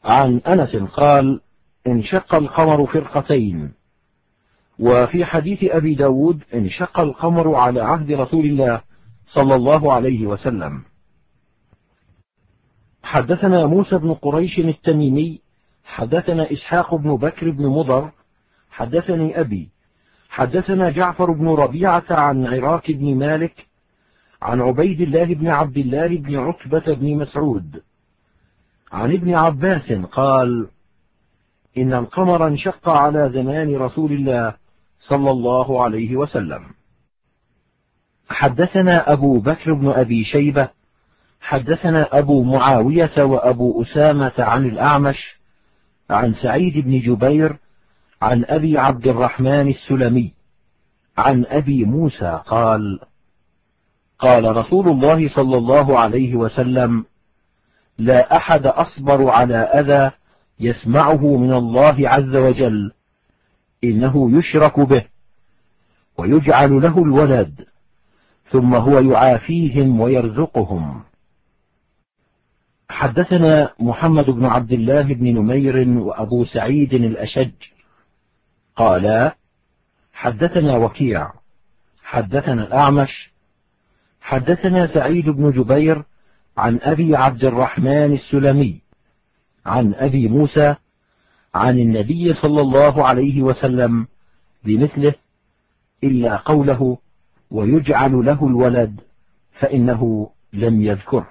عن أنس قال: انشق القمر فرقتين. وفي حديث أبي داود: انشق القمر على عهد رسول الله صلى الله عليه وسلم. حدثنا موسى بن قريش التميمي حدثنا إسحاق بن بكر بن مضر حدثني أبي حدثنا جعفر بن ربيعة عن عراك بن مالك عن عبيد الله بن عبد الله بن عتبة بن مسعود عن ابن عباس قال: إن القمر انشق على زمان رسول الله صلى الله عليه وسلم. حدثنا أبو بكر بن أبي شيبة حدثنا أبو معاوية وأبو أسامة عن الأعمش عن سعيد بن جبير عن أبي عبد الرحمن السلمي عن أبي موسى قال: قال رسول الله صلى الله عليه وسلم: لا أحد أصبر على أذى يسمعه من الله عز وجل، إنه يشرك به ويجعل له الولد ثم هو يعافيهم ويرزقهم. حدثنا محمد بن عبد الله بن نمير وأبو سعيد الأشج قالا: حدثنا وكيع حدثنا الأعمش حدثنا سعيد بن جبير عن أبي عبد الرحمن السلمي عن أبي موسى عن النبي صلى الله عليه وسلم بمثله إلا قوله: ويجعل له الولد، فإنه لم يذكره.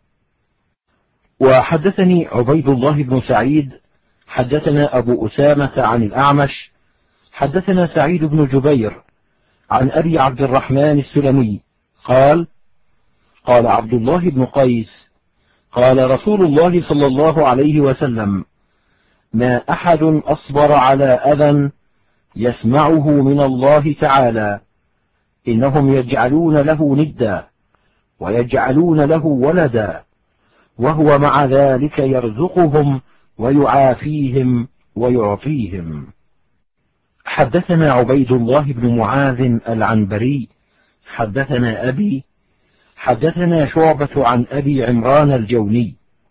وحدثني عبيد الله بن سعيد حدثنا أبو أسامة عن الأعمش حدثنا سعيد بن جبير عن أبي عبد الرحمن السلمي قال: قال عبد الله بن قيس: قال رسول الله صلى الله عليه وسلم: ما أحد أصبر على أذى يسمعه من الله تعالى، إنهم يجعلون له ندا ويجعلون له ولدا، وهو مع ذلك يرزقهم ويعافيهم ويعطيهم. حدثنا عبيد الله بن معاذ العنبري حدثنا أبي حدثنا شعبة عن أبي عمران الجوني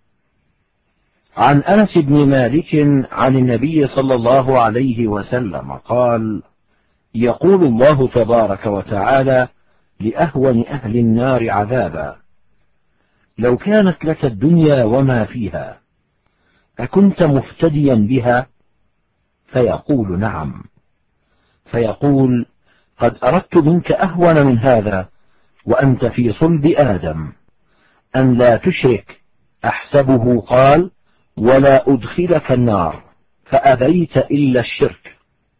عن أنس بن مالك عن النبي صلى الله عليه وسلم قال: يقول الله تبارك وتعالى لأهون أهل النار عذابا: لو كانت لك الدنيا وما فيها أكنت مفتديا بها؟ فيقول: نعم. فيقول: قد أردت منك أهون من هذا وأنت في صلب آدم، أن لا تشرك. أحسبه قال: ولا أدخلك النار، فأبيت إلا الشرك.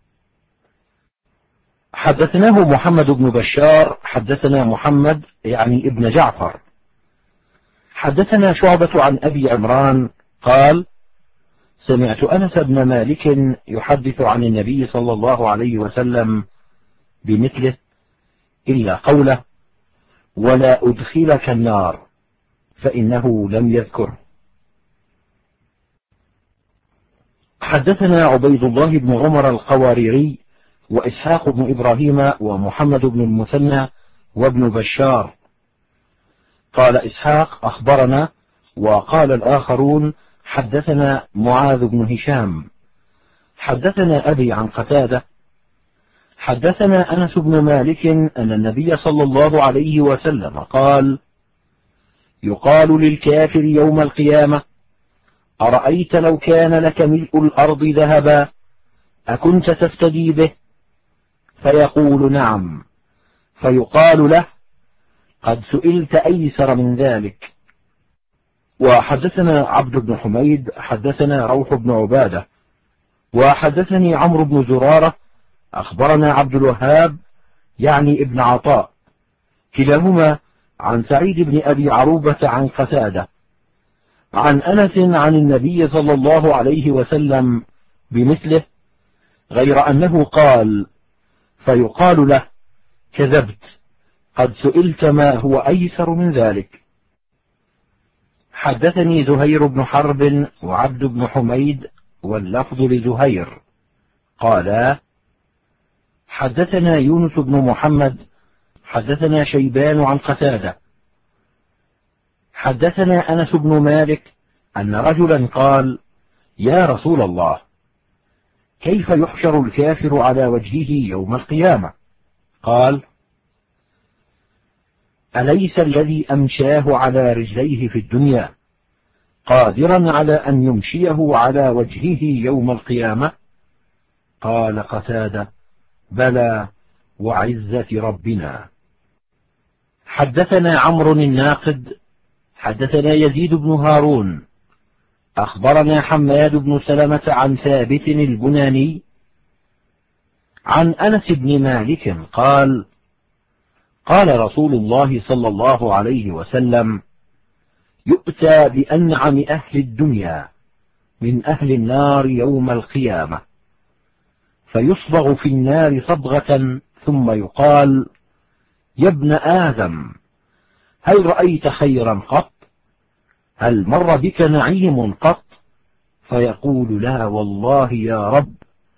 حدثناه محمد بن بشار حدثنا محمد يعني ابن جعفر حدثنا شعبة عن أبي عمران قال: سمعت أنس بن مالك يحدث عن النبي صلى الله عليه وسلم بمثله إلا قوله: ولا أدخلك النار، فإنه لم يذكره. حدثنا عبيد الله بن عمر القواريري وإسحاق بن إبراهيم ومحمد بن المثنى وابن بشار. قال إسحاق: أخبرنا، وقال الآخرون: حدثنا معاذ بن هشام حدثنا أبي عن قتادة حدثنا أنس بن مالك أن النبي صلى الله عليه وسلم قال: يقال للكافر يوم القيامة: أرأيت لو كان لك ملء الأرض ذهبا أكنت تفتدي به؟ فيقول: نعم. فيقال له: قد سئلت أيسر من ذلك. وحدثنا عبد بن حميد حدثنا روح بن عبادة وحدثني عمرو بن زرارة أخبرنا عبد الوهاب يعني ابن عطاء كلاهما عن سعيد بن أبي عروبة عن قتادة عن أنس عن النبي صلى الله عليه وسلم بمثله، غير أنه قال: فيقال له: كذبت، قد سئلت ما هو أيسر من ذلك. حدثني زهير بن حرب وعبد بن حميد واللفظ لزهير قالا: حدثنا يونس بن محمد حدثنا شيبان عن قتادة حدثنا أنس بن مالك أن رجلا قال: يا رسول الله، كيف يحشر الكافر على وجهه يوم القيامة؟ قال: أليس الذي أمشاه على رجليه في الدنيا قادرا على أن يمشيه على وجهه يوم القيامة؟ قال قتادة: بلى وعزة ربنا. حدثنا عمرو الناقد حدثنا يزيد بن هارون أخبرنا حماد بن سلمة عن ثابت البناني عن أنس بن مالك قال: قال رسول الله صلى الله عليه وسلم: يؤتى بأنعم أهل الدنيا من أهل النار يوم القيامة، فيصبغ في النار صبغة ثم يقال: يا ابن آدم، هل رأيت خيرا قط؟ هل مر بك نعيم قط؟ فيقول: لا والله يا رب.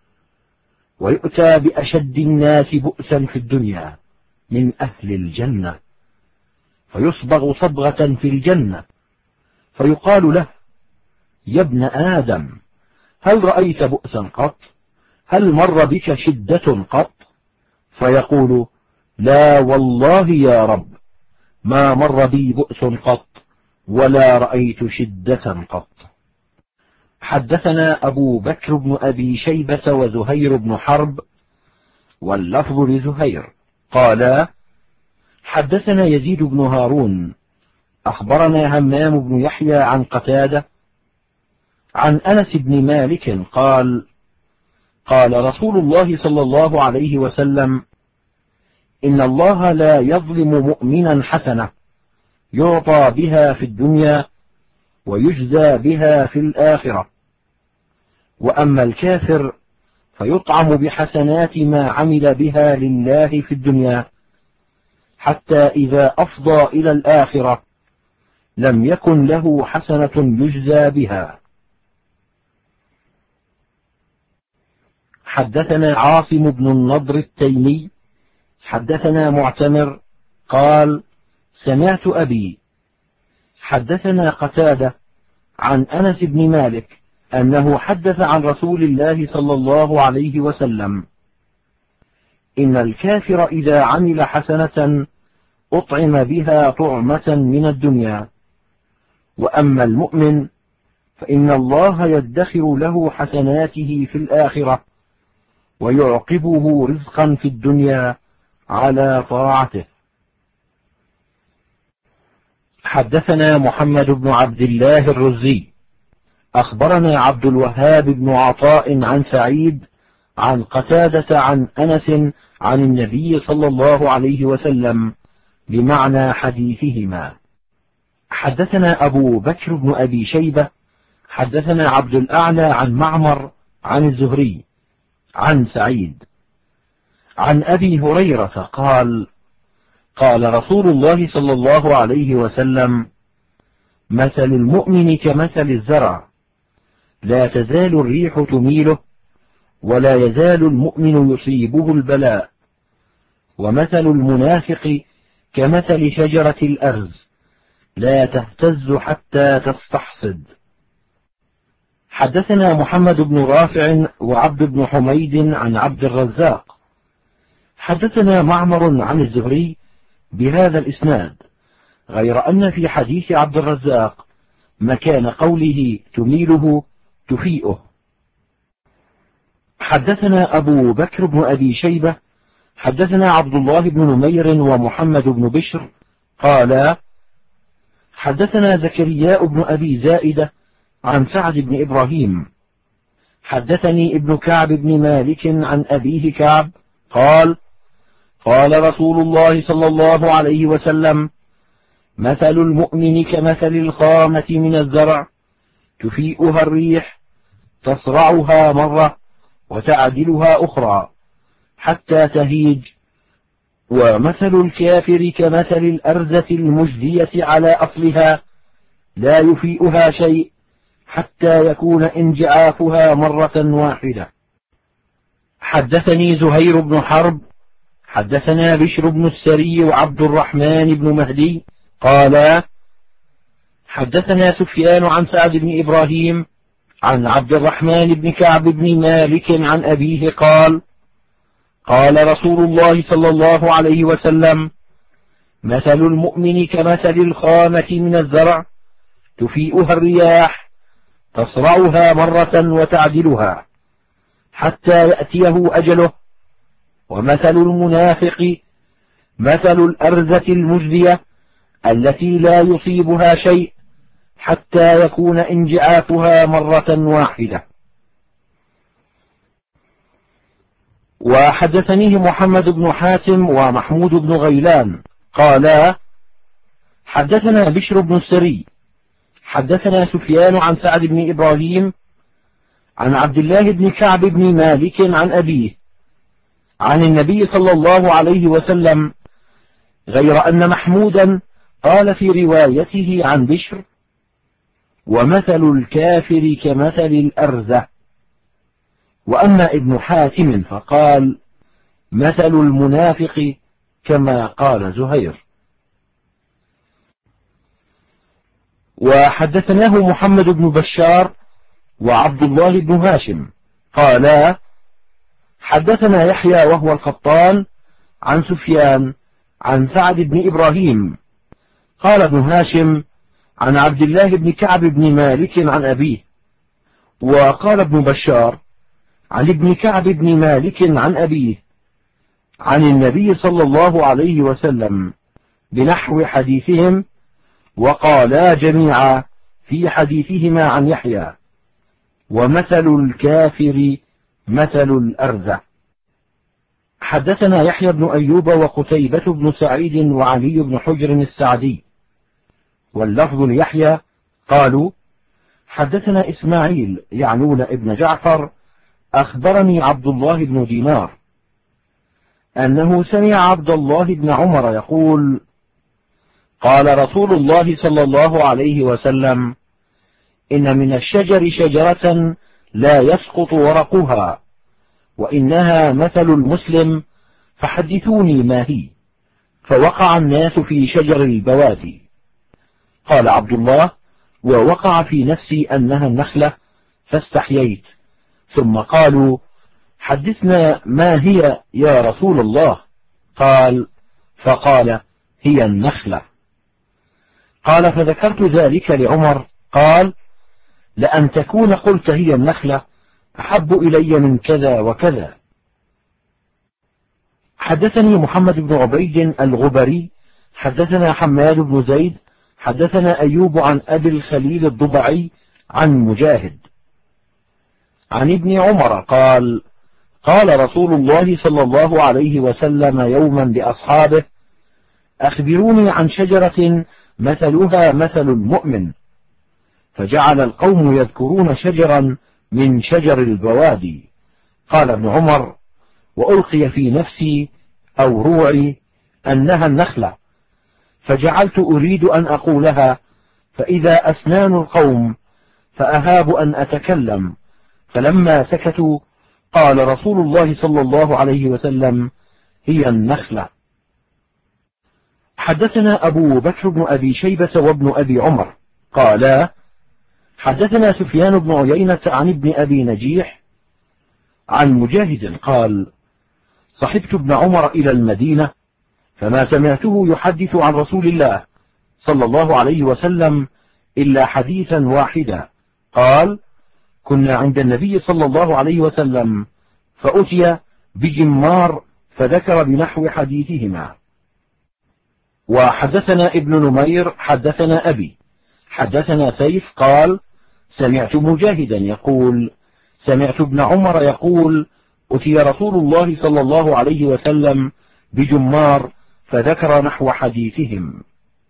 ويؤتى بأشد الناس بؤسا في الدنيا من أهل الجنة، فيصبغ صبغة في الجنة، فيقال له: يا ابن آدم، هل رأيت بؤسا قط؟ هل مر بك شدة قط؟ فيقول: لا والله يا رب، ما مر بي بؤس قط ولا رأيت شدة قط. حدثنا أبو بكر بن أبي شيبة وزهير بن حرب، واللفظ لزهير، قالا: حدثنا يزيد بن هارون أخبرنا همام بن يحيى عن قتادة عن أنس بن مالك قال: قال رسول الله صلى الله عليه وسلم: إن الله لا يظلم مؤمنا حسنة يعطى بها في الدنيا ويجزى بها في الآخرة، وأما الكافر فيطعم بحسنات ما عمل بها لله في الدنيا، حتى إذا أفضى إلى الآخرة لم يكن له حسنة يجزى بها. حدثنا عاصم بن النضر التيمي حدثنا معتمر قال: سمعت أبي حدثنا قتادة عن أنس بن مالك أنه حدث عن رسول الله صلى الله عليه وسلم: إن الكافر إذا عمل حسنة أطعم بها طعمة من الدنيا، وأما المؤمن فإن الله يدخر له حسناته في الآخرة ويعقبه رزقا في الدنيا على طاعته. حدثنا محمد بن عبد الله الرزي أخبرنا عبد الوهاب بن عطاء عن سعيد عن قتادة عن أنس عن النبي صلى الله عليه وسلم بمعنى حديثهما. حدثنا أبو بكر بن أبي شيبة حدثنا عبد الأعلى عن معمر عن الزهري عن سعيد عن أبي هريرة قال: قال رسول الله صلى الله عليه وسلم: مثل المؤمن كمثل الزرع، لا تزال الريح تميله ولا يزال المؤمن يصيبه البلاء، ومثل المنافق كمثل شجرة الأرز، لا تهتز حتى تستحصد. حدثنا محمد بن رافع وعبد بن حميد عن عبد الرزاق حدثنا معمر عن الزهري بهذا الإسناد، غير أن في حديث عبد الرزاق مكان قوله تميله تفيئه. حدثنا أبو بكر بن أبي شيبة حدثنا عبد الله بن نمير ومحمد بن بشر قالا: حدثنا زكرياء بن أبي زائدة عن سعد بن إبراهيم حدثني ابن كعب بن مالك عن أبيه كعب قال: قال رسول الله صلى الله عليه وسلم: مثل المؤمن كمثل الخامة من الزرع، تفيئها الريح تصرعها مرة وتعدلها أخرى حتى تهيج، ومثل الكافر كمثل الأرزة المجدية على أصلها، لا يفيئها شيء حتى يكون انجعافها مرة واحدة. حدثني زهير بن حرب حدثنا بشر بن السري وعبد الرحمن بن مهدي قالا: حدثنا سفيان عن سعد بن إبراهيم عن عبد الرحمن بن كعب بن مالك عن أبيه قال: قال رسول الله صلى الله عليه وسلم: مثل المؤمن كمثل الخامة من الزرع تفيئها الرياح تصرعها مرة وتعدلها حتى يأتيه أجله، ومثل المنافق مثل الأرزة المجدية التي لا يصيبها شيء حتى يكون انجعافها مرة واحدة. وحدثنيه محمد بن حاتم ومحمود بن غيلان قالا: حدثنا بشر بن السري حدثنا سفيان عن سعد بن إبراهيم عن عبد الله بن كعب بن مالك عن أبيه عن النبي صلى الله عليه وسلم، غير أن محمودا قال في روايته عن بشر: ومثل الكافر كمثل الأرزة. وأما ابن حاتم فقال: مثل المنافق كما قال زهير. وحدثناه محمد بن بشار وعبد الله بن هاشم قالا: حدثنا يحيى وهو القطان عن سفيان عن سعد بن إبراهيم قال ابن هاشم: عن عبد الله بن كعب بن مالك عن أبيه. وقال ابن بشار: عن ابن كعب بن مالك عن أبيه عن النبي صلى الله عليه وسلم بنحو حديثهم، وقالا جميعا في حديثهما عن يحيى: ومثل الكافر مثل الأرزة. حدثنا يحيى بن أيوب وقتيبة بن سعيد وعلي بن حجر السعدي، واللفظ ليحيى قالوا: حدثنا إسماعيل يعنون ابن جعفر أخبرني عبد الله بن دينار أنه سمع عبد الله بن عمر يقول: قال رسول الله صلى الله عليه وسلم: إن من الشجر شجرة لا يسقط ورقها، وإنها مثل المسلم، فحدثوني ما هي. فوقع الناس في شجر البوادي. قال عبد الله: ووقع في نفسي أنها النخلة، فاستحييت. ثم قالوا: حدثنا ما هي يا رسول الله؟ فقال: هي النخلة. قال: فذكرت ذلك لعمر، قال: لأن تكون قلت هي النخلة أحب إلي من كذا وكذا. حدثني محمد بن عبيد الغبري حدثنا حماد بن زيد حدثنا أيوب عن أبي الخليل الضبعي عن مجاهد عن ابن عمر قال: قال رسول الله صلى الله عليه وسلم يوما لأصحابه: أخبروني عن شجرة مثلها مثل المؤمن. فجعل القوم يذكرون شجرا من شجر البوادي. قال ابن عمر: وألقي في نفسي أو روعي أنها النخلة، فجعلت أريد أن أقولها، فإذا أسنان القوم، فأهاب أن أتكلم. فلما سكتوا قال رسول الله صلى الله عليه وسلم: هي النخلة. حدثنا أبو بكر بن أبي شيبة وابن أبي عمر قالا: حدثنا سفيان بن عيينة عن ابن أبي نجيح عن مجاهد قال: صحبت ابن عمر إلى المدينة، فما سمعته يحدث عن رسول الله صلى الله عليه وسلم إلا حديثا واحدا. قال: كنا عند النبي صلى الله عليه وسلم، فأتي بجمار، فذكر بنحو حديثهما. وحدثنا ابن نمير حدثنا أبي حدثنا سيف قال: سمعت مجاهدا يقول: سمعت ابن عمر يقول: أتي رسول الله صلى الله عليه وسلم بجمار، فذكر نحو حديثهم.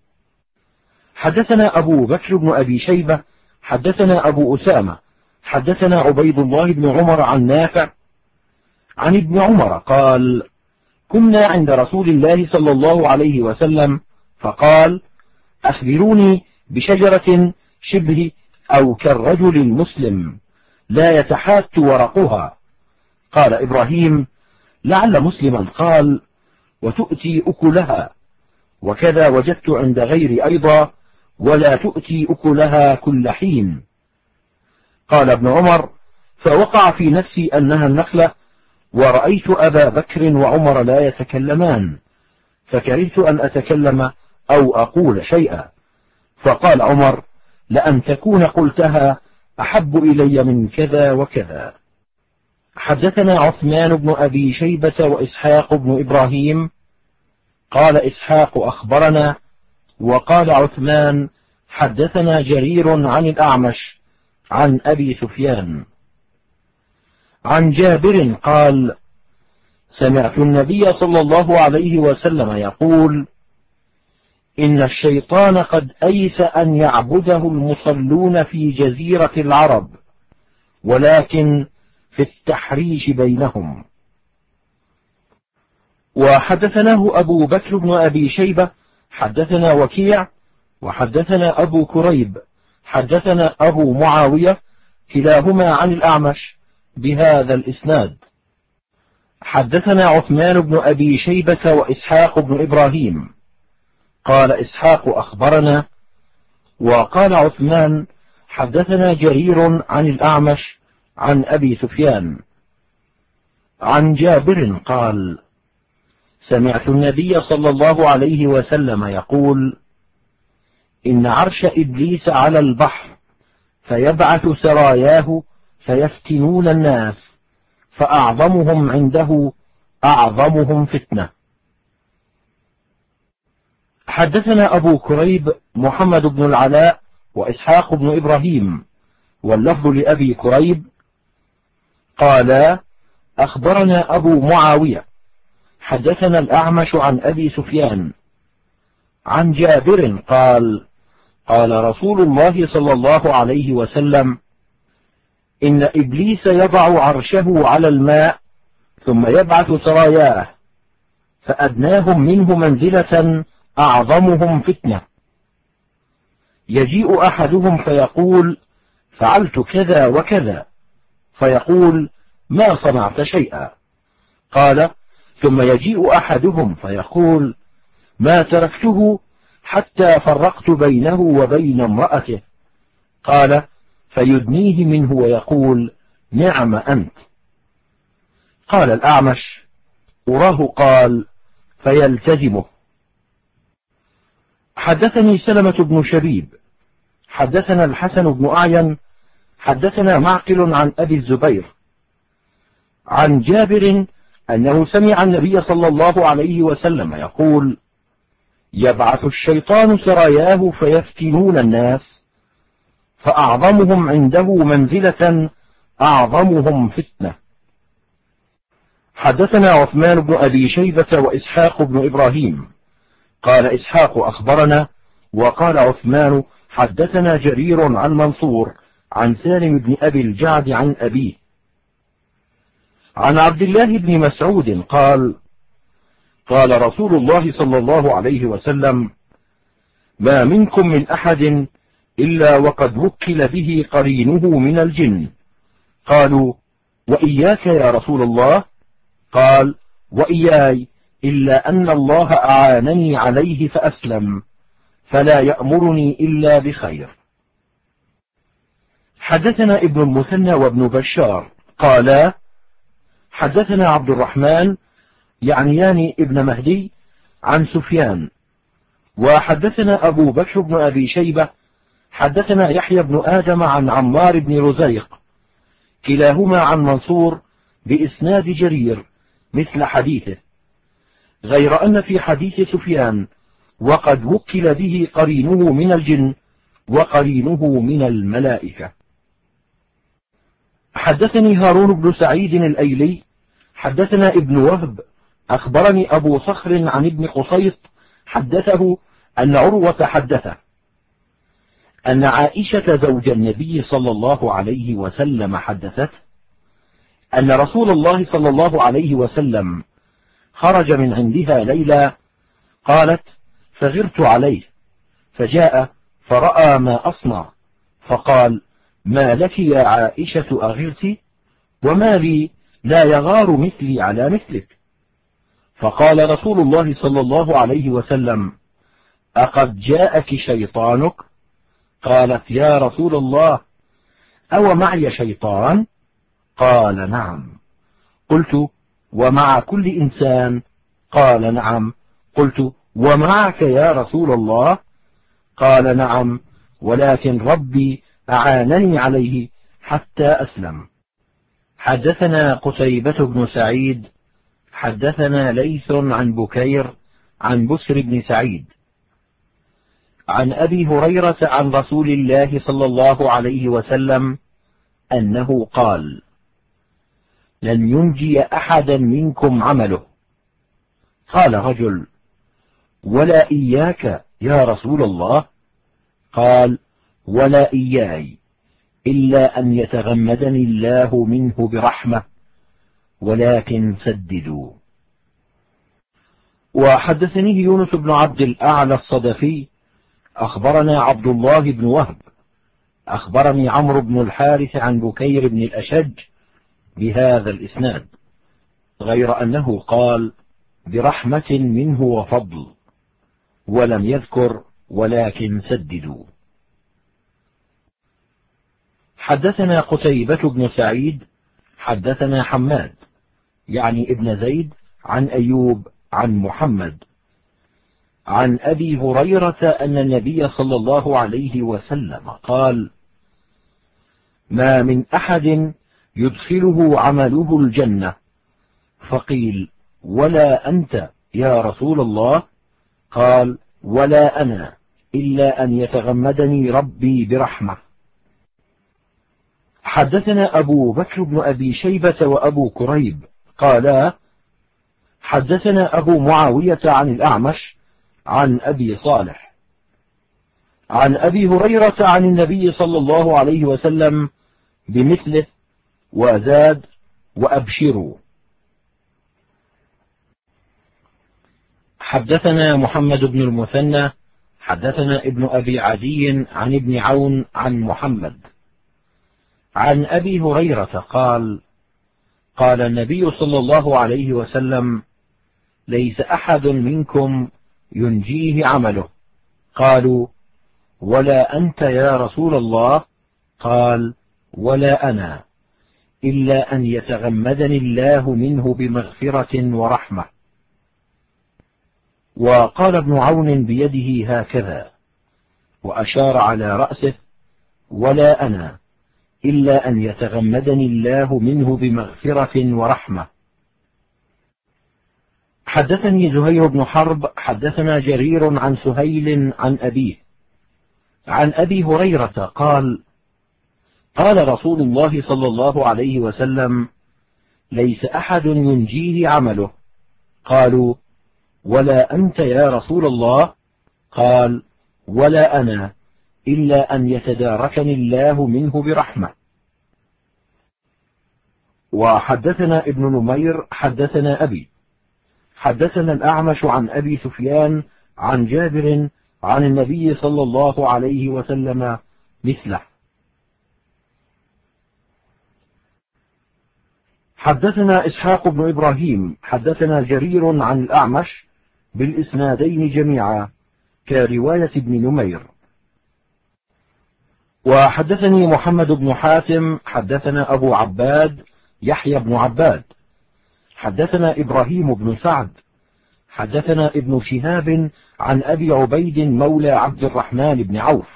حدثنا أبو بكر بن أبي شيبة حدثنا أبو أسامة حدثنا عبيد الله بن عمر عن نافع عن ابن عمر قال: كنا عند رسول الله صلى الله عليه وسلم، فقال: أخبروني بشجرة شبه أو كالرجل المسلم لا يتحات ورقها. قال إبراهيم: لعل مسلما قال: وتؤتي أكلها، وكذا وجدت عند غيري أيضا: ولا تؤتي أكلها كل حين. قال ابن عمر: فوقع في نفسي أنها النخلة، ورأيت أبا بكر وعمر لا يتكلمان، فكرهت أن أتكلم أو أقول شيئا. فقال عمر: لأن تكون قلتها أحب إلي من كذا وكذا. حدثنا عثمان بن أبي شيبة وإسحاق بن إبراهيم. قال إسحاق: أخبرنا. وقال عثمان: حدثنا جرير عن الأعمش عن أبي سفيان عن جابر قال: سمعت النبي صلى الله عليه وسلم يقول: إن الشيطان قد أيس أن يعبده المصلون في جزيرة العرب، ولكن في التحريش بينهم. وحدثناه أبو بكر بن أبي شيبة حدثنا وكيع وحدثنا أبو كريب حدثنا أبو معاوية كلاهما عن الأعمش بهذا الإسناد. حدثنا عثمان بن أبي شيبة وإسحاق بن إبراهيم. قال إسحاق: أخبرنا. وقال عثمان: حدثنا جرير عن الأعمش عن أبي سفيان عن جابر قال: سمعت النبي صلى الله عليه وسلم يقول: إن عرش إبليس على البحر، فيبعث سراياه فيفتنون الناس، فأعظمهم عنده أعظمهم فتنة. حدثنا أبو كريب محمد بن العلاء وإسحاق بن إبراهيم، واللفظ لأبي كريب قال: أخبرنا أبو معاوية حدثنا الأعمش عن أبي سفيان عن جابر قال: قال رسول الله صلى الله عليه وسلم: إن إبليس يضع عرشه على الماء، ثم يبعث سراياه، فأدناهم منه منزلة أعظمهم فتنة. يجيء أحدهم فيقول: فعلت كذا وكذا، فيقول: ما صنعت شيئا. قال: ثم يجيء أحدهم فيقول: ما تركته حتى فرقت بينه وبين امرأته. قال: فيدنيه منه ويقول: نعم أنت. قال الأعمش: أراه قال: فيلتزمه. حدثني سلمة بن شبيب حدثنا الحسن بن أعين حدثنا معقل عن أبي الزبير عن جابر أنه سمع النبي صلى الله عليه وسلم يقول: يبعث الشيطان سراياه فيفتنون الناس، فأعظمهم عنده منزلة أعظمهم فتنة. حدثنا عثمان بن أبي شيبة وإسحاق بن إبراهيم. قال إسحاق: أخبرنا. وقال عثمان: حدثنا جرير عن منصور عن سالم بن أبي الجعد عن أبيه عن عبد الله بن مسعود قال: قال رسول الله صلى الله عليه وسلم: ما منكم من أحد إلا وقد وكل به قرينه من الجن. قالوا: وإياك يا رسول الله؟ قال: وإياي، إلا أن الله أعانني عليه فأسلم، فلا يأمرني إلا بخير. حدثنا ابن المثنى وابن بشار قالا: حدثنا عبد الرحمن يعنيان ابن مهدي عن سفيان. وحدثنا أبو بكر بن أبي شيبة حدثنا يحيى بن آدم عن عمار بن رزيق، كلاهما عن منصور بإسناد جرير مثل حديثه، غير أن في حديث سفيان: وقد وكل به قرينه من الجن وقرينه من الملائكة. حدثني هارون بن سعيد الأيلي حدثنا ابن وهب أخبرني أبو صخر عن ابن قصيط حدثه أن عروة حدثه أن عائشة زوج النبي صلى الله عليه وسلم حدثته أن رسول الله صلى الله عليه وسلم خرج من عندها ليلا. قالت: فغرت عليه، فجاء فرأى ما أصنع، فقال: ما لك يا عائشة أغرت؟ وما لي لا يغار مثلي على مثلك؟ فقال رسول الله صلى الله عليه وسلم: أقد جاءك شيطانك؟ قالت: يا رسول الله، أو معي شيطان؟ قال نعم. قلت ومع كل إنسان؟ قال نعم. قلت ومعك يا رسول الله؟ قال نعم، ولكن ربي أعانني عليه حتى أسلم. حدثنا قتيبة بن سعيد حدثنا ليث عن بكير عن بسر بن سعيد عن أبي هريرة عن رسول الله صلى الله عليه وسلم أنه قال: لن ينجي أحدا منكم عمله. قال رجل: ولا إياك يا رسول الله؟ قال: ولا إياي، إلا أن يتغمدني الله منه برحمة، ولكن سددوا. وحدثني يونس بن عبد الأعلى الصدفي أخبرنا عبد الله بن وهب أخبرني عمرو بن الحارث عن بكير بن الأشج بهذا الإسناد، غير أنه قال: برحمة منه وفضل، ولم يذكر ولكن سددوا. حدثنا قتيبة بن سعيد حدثنا حماد يعني ابن زيد عن أيوب عن محمد عن أبي هريرة أن النبي صلى الله عليه وسلم قال: ما من أحد يدخله عمله الجنة، فقيل: ولا أنت يا رسول الله؟ قال: ولا أنا، إلا أن يتغمدني ربي برحمة. حدثنا أبو بكر بن أبي شيبة وأبو كريب قالا: حدثنا أبو معاوية عن الأعمش عن أبي صالح عن أبي هريرة عن النبي صلى الله عليه وسلم بمثله، وزاد: وأبشروا. حدثنا محمد بن المثنى حدثنا ابن أبي عدي عن ابن عون عن محمد عن أبي هريرة قال: قال النبي صلى الله عليه وسلم: ليس أحد منكم ينجيه عمله. قالوا: ولا أنت يا رسول الله؟ قال: ولا أنا، إلا أن يتغمدني الله منه بمغفرة ورحمة. وقال ابن عون بيده هكذا، وأشار على رأسه: ولا أنا، إلا أن يتغمدني الله منه بمغفرة ورحمة. حدثني زهير بن حرب حدثنا جرير عن سهيل عن أبيه عن أبي هريرة قال: قال رسول الله صلى الله عليه وسلم: ليس أحد ينجيه عمله. قالوا: ولا أنت يا رسول الله؟ قال: ولا أنا، إلا أن يتداركني الله منه برحمة. وحدثنا ابن نمير حدثنا أبي حدثنا الأعمش عن أبي سفيان عن جابر عن النبي صلى الله عليه وسلم مثله. حدثنا إسحاق بن إبراهيم حدثنا جرير عن الأعمش بالإسنادين جميعا كرواية ابن نمير. وحدثني محمد بن حاتم حدثنا أبو عباد يحيى بن عباد حدثنا إبراهيم بن سعد حدثنا ابن شهاب عن أبي عبيد مولى عبد الرحمن بن عوف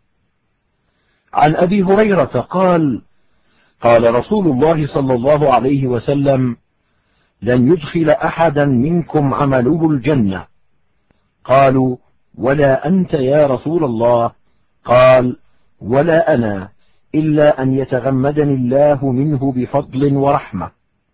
عن أبي هريرة قال: قال رسول الله صلى الله عليه وسلم: لن يدخل أحدا منكم عمله الجنة. قالوا: ولا أنت يا رسول الله؟ قال: ولا أنا، إلا أن يتغمدني الله منه بفضل ورحمة.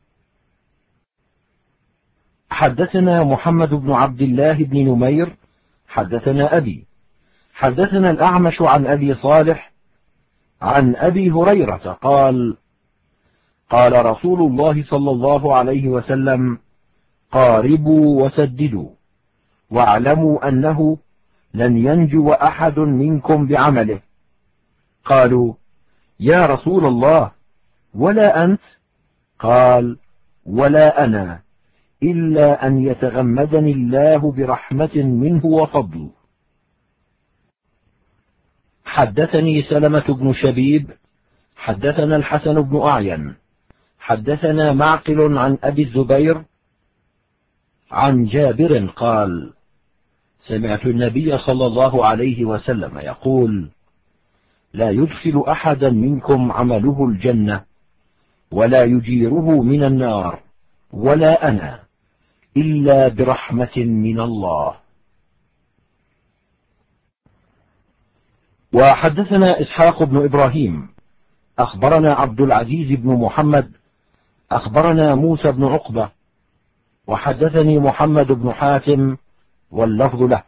حدثنا محمد بن عبد الله بن نمير حدثنا أبي حدثنا الأعمش عن أبي صالح عن أبي هريرة قال: قال رسول الله صلى الله عليه وسلم: قاربوا وسددوا، واعلموا أنه لن ينجو أحد منكم بعمله. قالوا: يا رسول الله، ولا أنت؟ قال: ولا أنا، إلا أن يتغمدني الله برحمة منه وفضل. حدثني سلمة بن شبيب حدثنا الحسن بن أعين حدثنا معقل عن أبي الزبير عن جابر قال: سمعت النبي صلى الله عليه وسلم يقول: لا يدخل أحدا منكم عمله الجنة ولا يجيره من النار ولا أنا إلا برحمة من الله. وحدثنا إسحاق بن إبراهيم أخبرنا عبد العزيز بن محمد أخبرنا موسى بن عقبة وحدثني محمد بن حاتم واللفظ له.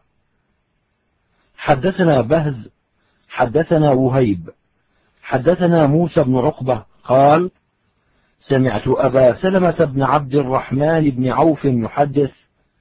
حدثنا بهز حدثنا وهيب حدثنا موسى بن عقبة قال: سمعت أبا سلمة بن عبد الرحمن بن عوف يحدث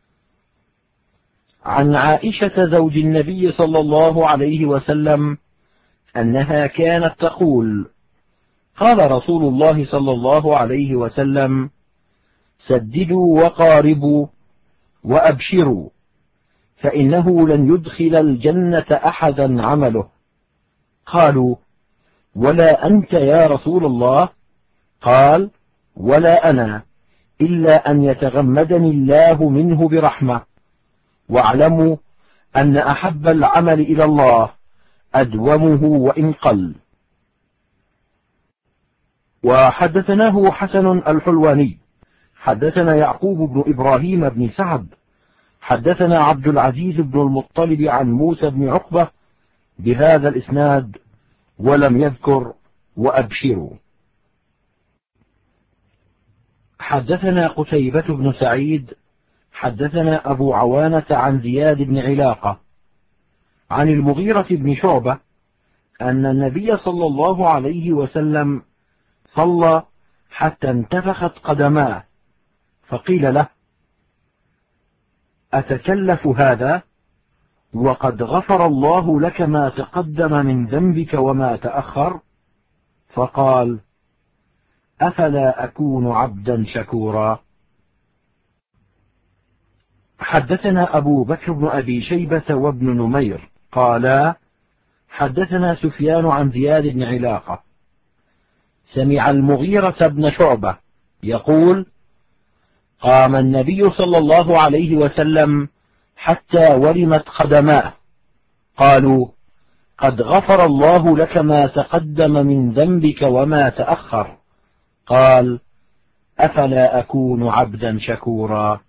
عن عائشة زوج النبي صلى الله عليه وسلم أنها كانت تقول: قال رسول الله صلى الله عليه وسلم: سددوا وقاربوا وأبشروا، فإنه لن يدخل الجنة أحدا عمله. قالوا: ولا أنت يا رسول الله؟ قال: ولا أنا إلا أن يتغمدني الله منه برحمة، واعلموا أن أحب العمل إلى الله أدومه وإن قل. وحدثناه حسن الحلواني حدثنا يعقوب بن إبراهيم بن سعد حدثنا عبد العزيز بن المطلب عن موسى بن عقبة بهذا الإسناد ولم يذكر وأبشروا. حدثنا قتيبة بن سعيد حدثنا أبو عوانة عن زياد بن علاقة عن المغيرة بن شعبة أن النبي صلى الله عليه وسلم صلى حتى انتفخت قدماه، فقيل له: أتكلف هذا وقد غفر الله لك ما تقدم من ذنبك وما تأخر؟ فقال: أفلا أكون عبدا شكورا. حدثنا أبو بكر بن أبي شيبة وابن نمير قالا: حدثنا سفيان عن زياد بن علاقة سمع المغيرة بن شعبة يقول: قام النبي صلى الله عليه وسلم حتى ورمت قدماه، قالوا: قد غفر الله لك ما تقدم من ذنبك وما تأخر. قال: أفلا أكون عبدا شكورا.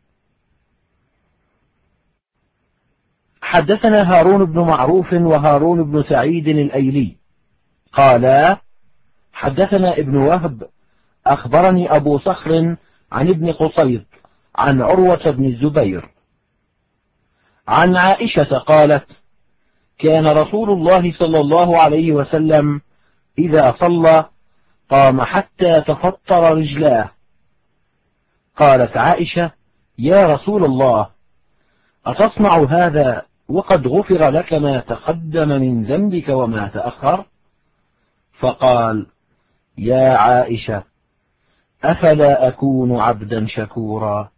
حدثنا هارون بن معروف وهارون بن سعيد الأيلي قالا: حدثنا ابن وهب أخبرني أبو صخر عن ابن قصيد عن عروة بن الزبير عن عائشة قالت: كان رسول الله صلى الله عليه وسلم إذا صلى قام حتى تفطر رجلاه. قالت عائشة: يا رسول الله، أتصنع هذا وقد غفر لك ما تقدم من ذنبك وما تأخر؟ فقال: يا عائشة، أفلا أكون عبدا شكورا.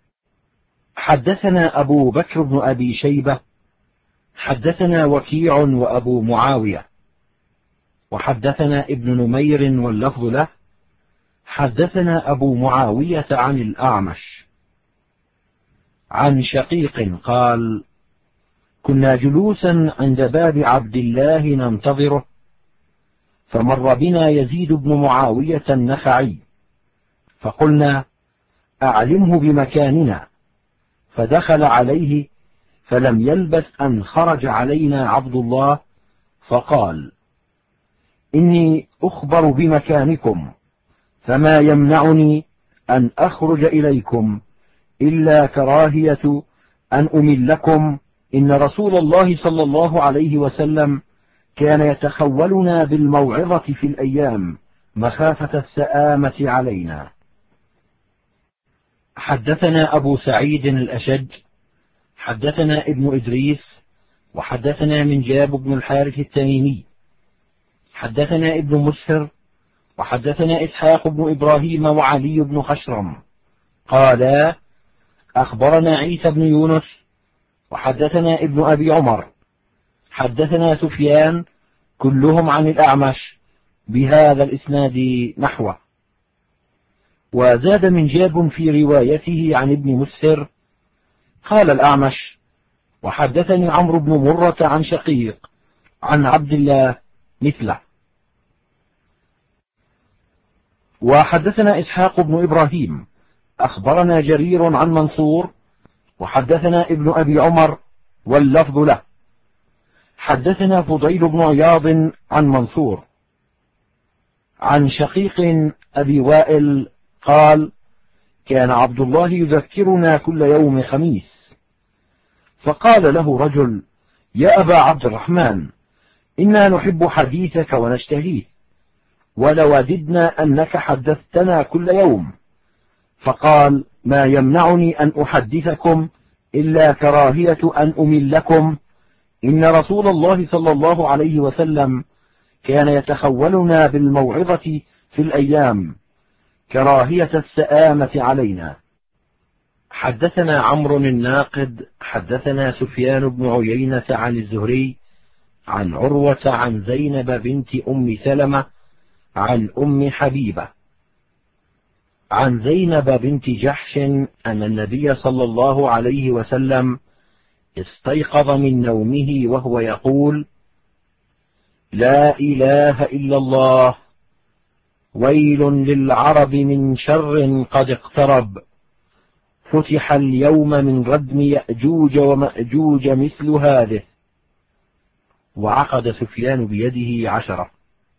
حدثنا أبو بكر بن أبي شيبة حدثنا وكيع وأبو معاوية وحدثنا ابن نمير واللفظ له حدثنا أبو معاوية عن الأعمش عن شقيق قال: كنا جلوسا عند باب عبد الله ننتظره، فمر بنا يزيد بن معاوية النخعي، فقلنا: أعلمه بمكاننا. فدخل عليه فلم يلبث أن خرج علينا عبد الله فقال: إني أخبر بمكانكم، فما يمنعني أن أخرج إليكم إلا كراهية أن أملكم. إن رسول الله صلى الله عليه وسلم كان يتخولنا بالموعظة في الأيام مخافة السآمة علينا. حدثنا أبو سعيد الأشج حدثنا ابن إدريس وحدثنا منجاب بن الحارث التميمي حدثنا ابن مسهر وحدثنا إسحاق بن إبراهيم وعلي بن خشرم قالا: أخبرنا عيسى بن يونس وحدثنا ابن أبي عمر حدثنا سفيان كلهم عن الأعمش بهذا الإسناد نحوه. وزاد منجاب في روايته عن ابن مسهر قال الأعمش: وحدثني عمرو بن مرة عن شقيق عن عبد الله مثله. وحدثنا إسحاق بن إبراهيم أخبرنا جرير عن منصور وحدثنا ابن أبي عمر واللفظ له. حدثنا فضيل بن عياض عن منصور عن شقيق أبي وائل قال: كان عبد الله يذكرنا كل يوم خميس، فقال له رجل: يا أبا عبد الرحمن، إنا نحب حديثك ونشتهيه، ولوددنا أنك حدثتنا كل يوم. فقال: ما يمنعني أن أحدثكم إلا كراهية أن أملكم، إن رسول الله صلى الله عليه وسلم كان يتخولنا بالموعظة في الأيام كراهية السآمة علينا. حدثنا عمرو الناقد حدثنا سفيان بن عيينة عن الزهري عن عروة عن زينب بنت أم سلمة عن أم حبيبة عن زينب بنت جحش أن النبي صلى الله عليه وسلم استيقظ من نومه وهو يقول: لا إله إلا الله، ويل للعرب من شر قد اقترب، فتح اليوم من ردم يأجوج ومأجوج مثل هذه. وعقد سفيان بيده 10.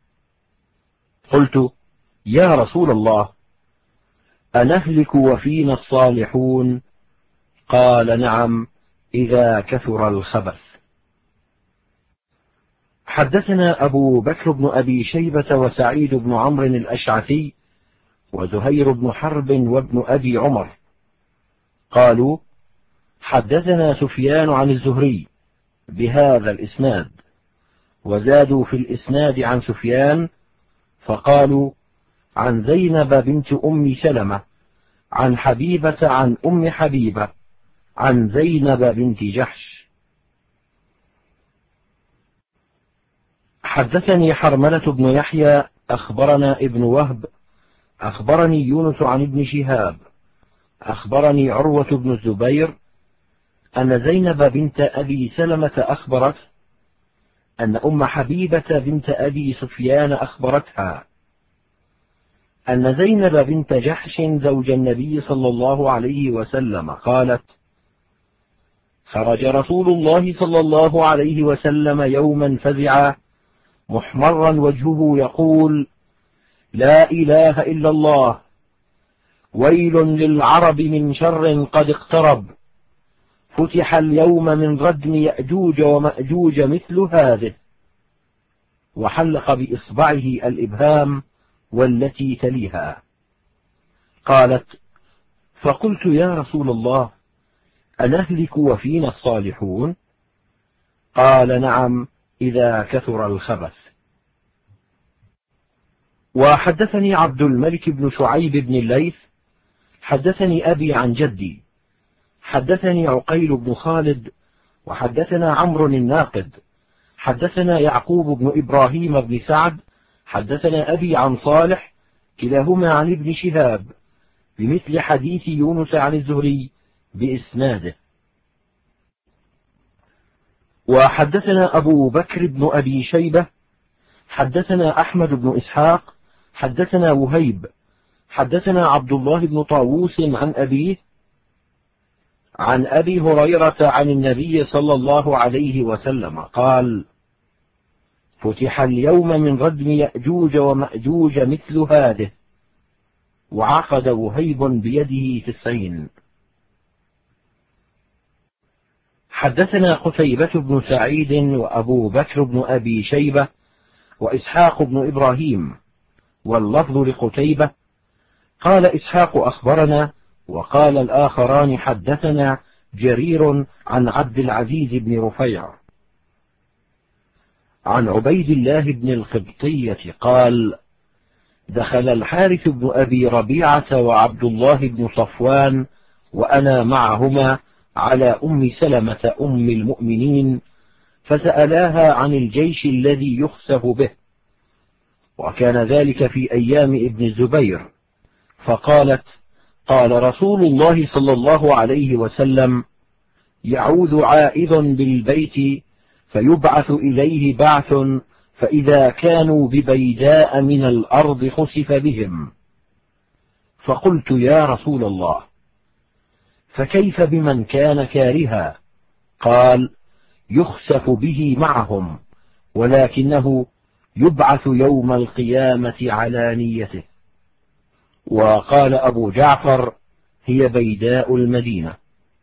قلت: يا رسول الله، أنهلك وفينا الصالحون؟ قال: نعم، إذا كثر الخبث. حدثنا أبو بكر بن أبي شيبة وسعيد بن عمرو الأشعثي وزهير بن حرب وابن أبي عمر قالوا: حدثنا سفيان عن الزهري بهذا الإسناد، وزادوا في الإسناد عن سفيان فقالوا: عن زينب بنت أم سلمة عن حبيبة عن أم حبيبة عن زينب بنت جحش. حدثني حرملة بن يحيى أخبرنا ابن وهب أخبرني يونس عن ابن شهاب أخبرني عروة بن الزبير أن زينب بنت أبي سلمة أخبرت أن أم حبيبة بنت أبي سفيان أخبرتها أن زينب بنت جحش زوج النبي صلى الله عليه وسلم قالت: خرج رسول الله صلى الله عليه وسلم يوما فزعا محمرا وجهه يقول: لا إله إلا الله، ويل للعرب من شر قد اقترب، فتح اليوم من ردم يأجوج ومأجوج مثل هذه. وحلق بإصبعه الإبهام والتي تليها. قالت: فقلت: يا رسول الله، أنهلك وفينا الصالحون؟ قال: نعم، إذا كثر الخبث. وحدثني عبد الملك بن شعيب بن الليث حدثني أبي عن جدي حدثني عقيل بن خالد وحدثنا عمرو الناقد حدثنا يعقوب بن إبراهيم بن سعد حدثنا أبي عن صالح كلاهما عن ابن شهاب بمثل حديث يونس عن الزهري بإسناده. وحدثنا أبو بكر بن أبي شيبة حدثنا أحمد بن إسحاق حدثنا وهيب حدثنا عبد الله بن طاووس عن أبيه عن أبي هريرة عن النبي صلى الله عليه وسلم قال: فتح اليوم من ردم يأجوج ومأجوج مثل هذه. وعقد وهيب بيده 90. حدثنا قتيبة بن سعيد وأبو بكر بن أبي شيبة وإسحاق بن إبراهيم، واللفظ لقتيبة. قال إسحاق: أخبرنا، وقال الآخران: حدثنا جرير عن عبد العزيز بن رفيع عن عبيد الله بن القبطية قال: دخل الحارث بن أبي ربيعة وعبد الله بن صفوان وأنا معهما على أم سلمة أم المؤمنين، فسألاها عن الجيش الذي يخسف به، وكان ذلك في أيام ابن الزبير، فقالت: قال رسول الله صلى الله عليه وسلم: يعود عائذ بالبيت فيبعث إليه بعث، فإذا كانوا ببيداء من الأرض خسف بهم. فقلت: يا رسول الله، فكيف بمن كان كارها؟ قال: يخسف به معهم، ولكنه يبعث يوم القيامة على نيته. وقال أبو جعفر: هي بيداء المدينة.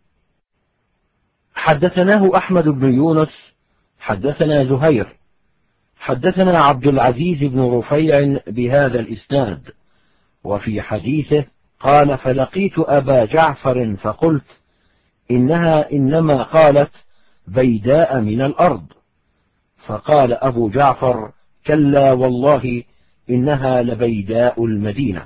حدثناه أحمد بن يونس حدثنا زهير حدثنا عبد العزيز بن رفيع بهذا الإسناد، وفي حديثه قال: فلقيت أبا جعفر فقلت: إنها إنما قالت بيداء من الأرض. فقال أبو جعفر: كلا والله إنها لبيداء المدينة.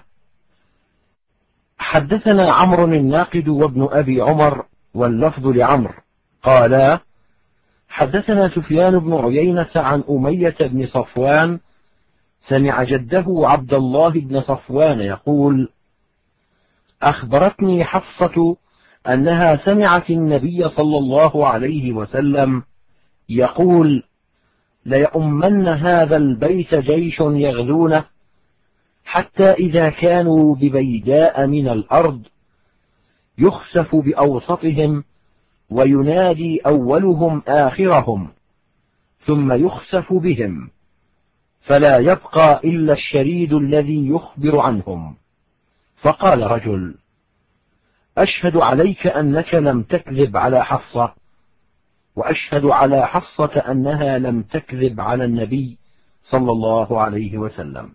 حدثنا عمرو الناقد وابن أبي عمر واللفظ لعمرو قالا: حدثنا سفيان بن عيينة عن أمية بن صفوان سمع جده عبد الله بن صفوان يقول: أخبرتني حفصة أنها سمعت النبي صلى الله عليه وسلم يقول: ليؤمن هذا البيت جيش يغزونه، حتى إذا كانوا ببيداء من الأرض يخسف بأوسطهم، وينادي أولهم آخرهم، ثم يخسف بهم، فلا يبقى إلا الشريد الذي يخبر عنهم. فقال رجل: أشهد عليك أنك لم تكذب على حفصة، وأشهد على حفصة أنها لم تكذب على النبي صلى الله عليه وسلم.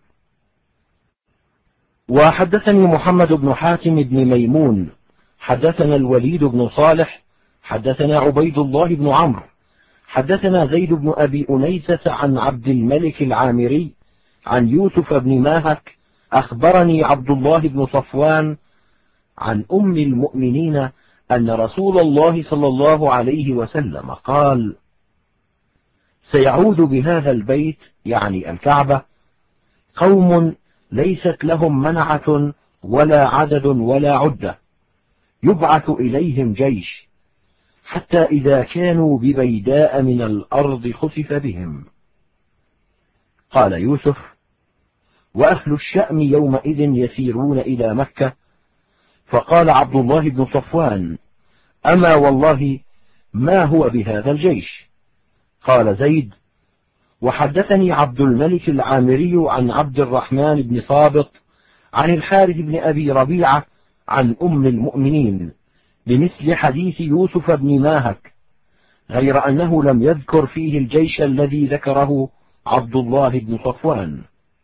وحدثني محمد بن حاتم بن ميمون حدثنا الوليد بن صالح حدثنا عبيد الله بن عمرو حدثنا زيد بن أبي أنيسة عن عبد الملك العامري عن يوسف بن ماهك أخبرني عبد الله بن صفوان عن أم المؤمنين أن رسول الله صلى الله عليه وسلم قال: سيعود بهذا البيت، يعني الكعبة، قوم ليست لهم منعة ولا عدد ولا عدة، يبعث إليهم جيش، حتى إذا كانوا ببيداء من الأرض خسف بهم. قال يوسف: وأهل الشأم يومئذ يسيرون إلى مكة. فقال عبد الله بن صفوان: أما والله ما هو بهذا الجيش. قال زيد: وحدثني عبد الملك العامري عن عبد الرحمن بن صابط عن الحارث بن أبي ربيعة عن أم المؤمنين بمثل حديث يوسف بن ماهك، غير أنه لم يذكر فيه الجيش الذي ذكره عبد الله بن صفوان.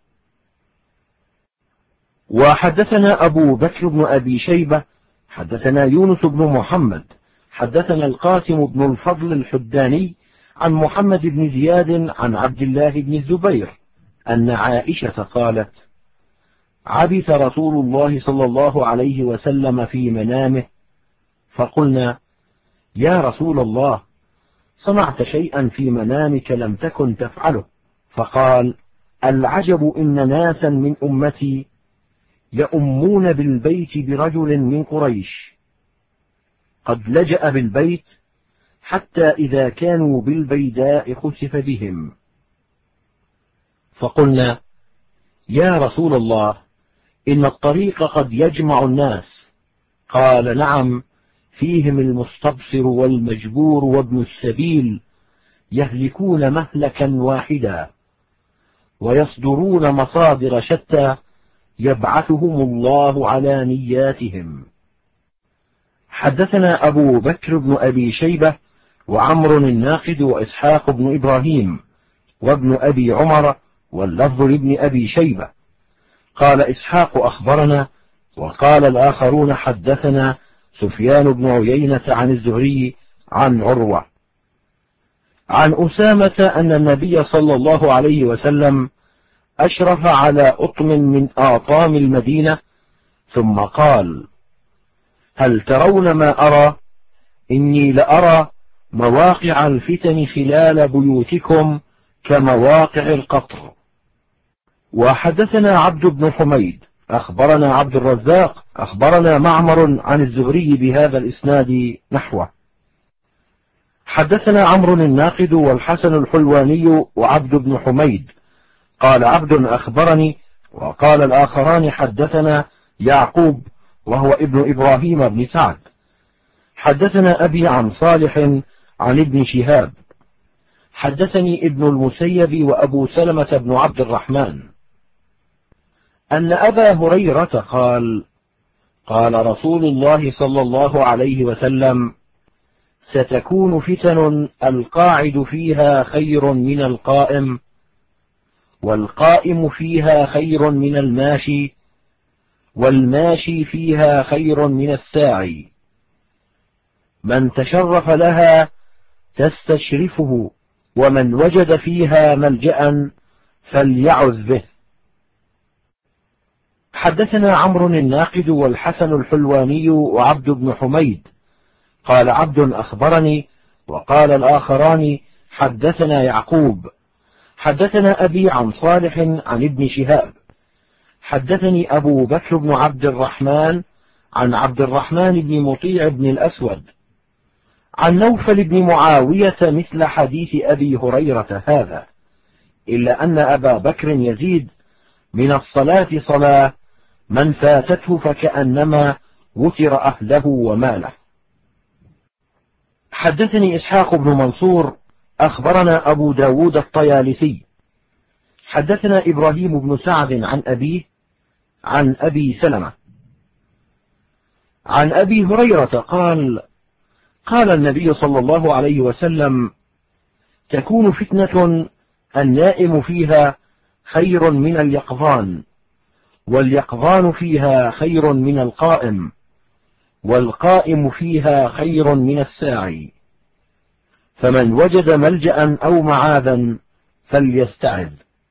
وحدثنا أبو بكر بن أبي شيبة حدثنا يونس بن محمد حدثنا القاسم بن الفضل الحداني عن محمد بن زياد عن عبد الله بن الزبير أن عائشة قالت: عبث رسول الله صلى الله عليه وسلم في منامه، فقلنا: يا رسول الله، صنعت شيئا في منامك لم تكن تفعله. فقال: العجب إن ناسا من أمتي يؤمون بالبيت برجل من قريش قد لجأ بالبيت، حتى إذا كانوا بالبيداء خسف بهم. فقلنا: يا رسول الله، إن الطريق قد يجمع الناس. قال: نعم، فيهم المستبصر والمجبور وابن السبيل يهلكون مهلكا واحدا، ويصدرون مصادر شتى يبعثهم الله على نياتهم. حدثنا أبو بكر بن أبي شيبة وعمر الناقد وإسحاق بن إبراهيم وابن أبي عمر واللفظ لابن أبي شيبة. قال إسحاق: أخبرنا. وقال الآخرون: حدثنا سفيان بن عيينة عن الزهري عن عروة عن أسامة أن النبي صلى الله عليه وسلم أشرف على أطم من آطام المدينة، ثم قال: هل ترون ما أرى؟ إني لأرى مواقع الفتن خلال بيوتكم كمواقع القطر. وحدثنا عبد بن حميد أخبرنا عبد الرزاق أخبرنا معمر عن الزهري بهذا الإسناد نحوه. حدثنا عمرو الناقد والحسن الحلواني وعبد بن حميد قال عبد أخبرني، وقال الآخران حدثنا يعقوب وهو ابن إبراهيم بن سعد. حدثنا أبي عن صالح عن ابن شهاب. حدثني ابن المسيب وأبو سلمة بن عبد الرحمن أن أبا هريرة قال: قال رسول الله صلى الله عليه وسلم: ستكون فتن القاعد فيها خير من القائم، والقائم فيها خير من الماشي، والماشي فيها خير من الساعي. من تشرف لها تستشرفه، ومن وجد فيها ملجأ فليعذ به. حدثنا عمرو الناقد والحسن الحلواني وعبد بن حميد قال عبد أخبرني، وقال الآخران حدثنا يعقوب. حدثنا أبي عن صالح عن ابن شهاب. حدثني أبو بكر بن عبد الرحمن عن عبد الرحمن بن مطيع بن الأسود عن نوفل بن معاوية مثل حديث أبي هريرة هذا، إلا أن أبا بكر يزيد: من الصلاة صلاة، من فاتته فكأنما وتر أهله وماله. حدثني إسحاق بن منصور أخبرنا أبو داود الطيالسي. حدثنا إبراهيم بن سعد عن أبيه عن أبي سلمة عن أبي هريرة قال: قال النبي صلى الله عليه وسلم: تكون فتنة النائم فيها خير من اليقظان، واليقظان فيها خير من القائم، والقائم فيها خير من الساعي. فمن وجد ملجأ أو معاذا فليستعذ.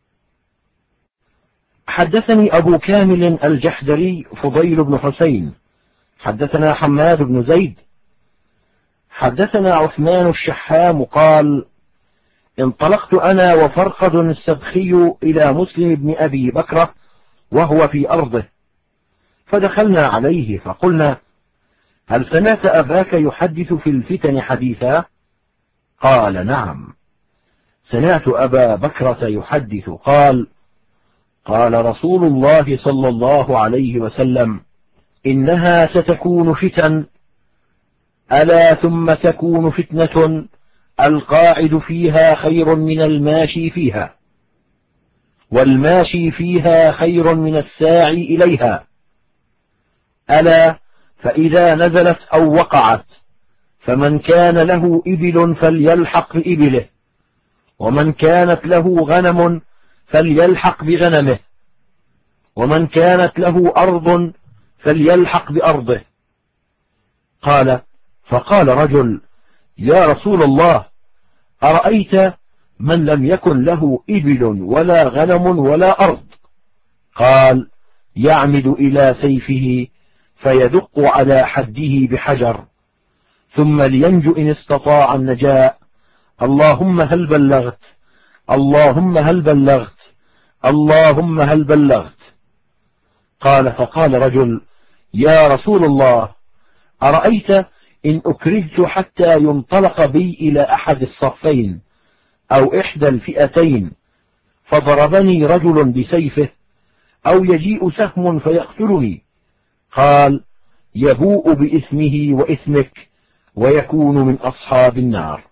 حدثني أبو كامل الجحدري فضيل بن حسين. حدثنا حماد بن زيد. حدثنا عثمان الشحام قال: انطلقت أنا وفرقد السبخي إلى مسلم بن أبي بكرة وهو في أرضه، فدخلنا عليه فقلنا: هل سمعت أباك يحدث في الفتن حديثا؟ قال: نعم، سمعت أبا بكرة يحدث قال: قال رسول الله صلى الله عليه وسلم: إنها ستكون فتن، ألا ثم تكون فتنة القاعد فيها خير من الماشي فيها، والماشي فيها خير من الساعي إليها. ألا فإذا نزلت أو وقعت فمن كان له إبل فليلحق بإبله، ومن كانت له غنم فليلحق بغنمه، ومن كانت له أرض فليلحق بأرضه. قال: فقال رجل: يا رسول الله، أرأيت من لم يكن له إبل ولا غنم ولا أرض؟ قال: يعمد إلى سيفه فيدق على حده بحجر، ثم لينجو إن استطاع النجاة: اللهم هل بلغت، اللهم هل بلغت، اللهم هل بلغت. قال: فقال رجل: يا رسول الله، أرأيت إن أكرهت حتى ينطلق بي إلى أحد الصفين أو إحدى الفئتين فضربني رجل بسيفه، أو يجيء سهم فيقتلني؟ قال: يبوء بإثمه وإثمك ويكون من أصحاب النار.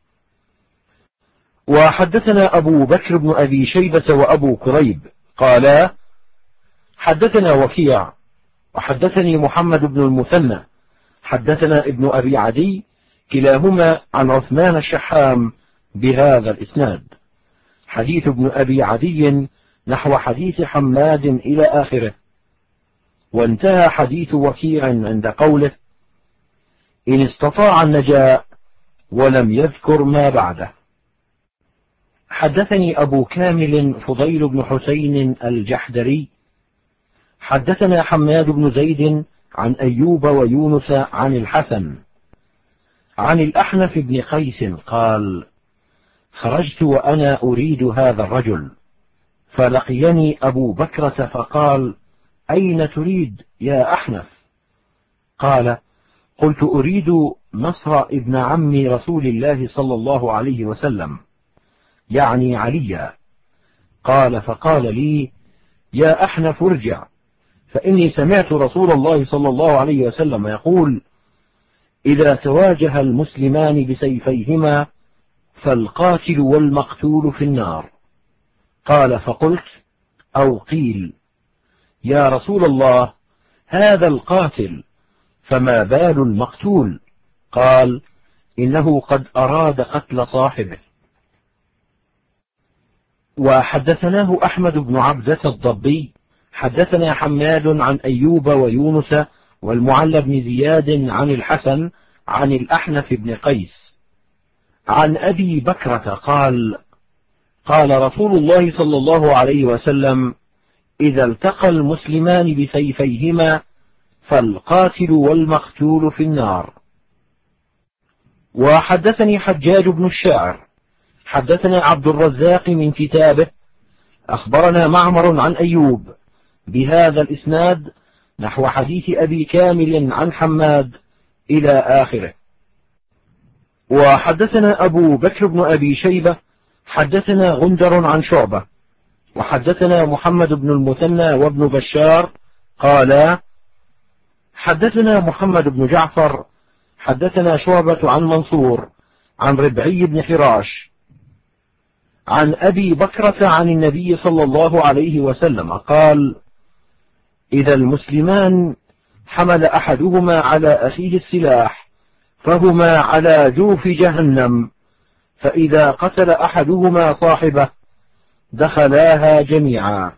وحدثنا أبو بكر بن أبي شيبة وأبو كريب قالا: حدثنا وكيع وحدثني محمد بن المثنى حدثنا ابن أبي عدي كلاهما عن عثمان الشحام بهذا الإسناد. حديث ابن أبي عدي نحو حديث حماد إلى آخره. وانتهى حديث وكيع عند قوله: إن استطاع النجاة، ولم يذكر ما بعده. حدثني أبو كامل فضيل بن حسين الجحدري. حدثنا حماد بن زيد عن أيوب ويونس عن الحسن عن الأحنف بن قيس قال: خرجت وأنا أريد هذا الرجل، فلقيني أبو بكرة فقال: أين تريد يا أحنف؟ قال: قلت: أريد نصر ابن عم رسول الله صلى الله عليه وسلم، يعني عليا. قال: فقال لي: يا أحنف ارجع، فإني سمعت رسول الله صلى الله عليه وسلم يقول: إذا تواجه المسلمان بسيفيهما فالقاتل والمقتول في النار. قال: فقلت أو قيل: يا رسول الله، هذا القاتل، فما بال المقتول؟ قال: إنه قد أراد قتل صاحبه. وحدثناه أحمد بن عبدة الضبي حدثنا حماد عن أيوب ويونس والمعلى بن زياد عن الحسن عن الأحنف بن قيس عن أبي بكرة قال: قال رسول الله صلى الله عليه وسلم: إذا التقى المسلمان بسيفيهما فالقاتل والمقتول في النار. وحدثني حجاج بن الشاعر حدثنا عبد الرزاق من كتابه أخبرنا معمر عن أيوب بهذا الإسناد نحو حديث أبي كامل عن حماد إلى آخره. وحدثنا أبو بكر بن أبي شيبة حدثنا غندر عن شعبة وحدثنا محمد بن المثنى وابن بشار قالا: حدثنا محمد بن جعفر حدثنا شعبة عن منصور عن ربعي بن حراش عن أبي بكرة عن النبي صلى الله عليه وسلم قال: إذا المسلمان حمل أحدهما على أخيه السلاح فهما على جوف جهنم، فإذا قتل أحدهما صاحبه دخلاها جميعا.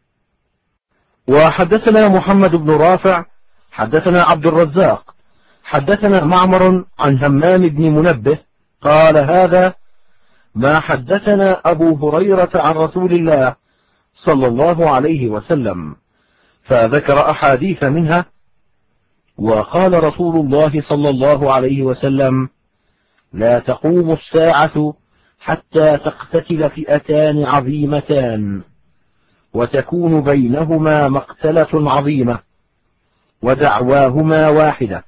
وحدثنا محمد بن رافع حدثنا عبد الرزاق حدثنا معمر عن همام بن منبه قال: هذا ما حدثنا أبو هريرة عن رسول الله صلى الله عليه وسلم، فذكر أحاديث منها. وقال رسول الله صلى الله عليه وسلم: لا تقوم الساعة حتى تقتتل فئتان عظيمتان وتكون بينهما مقتلة عظيمة ودعواهما واحدة.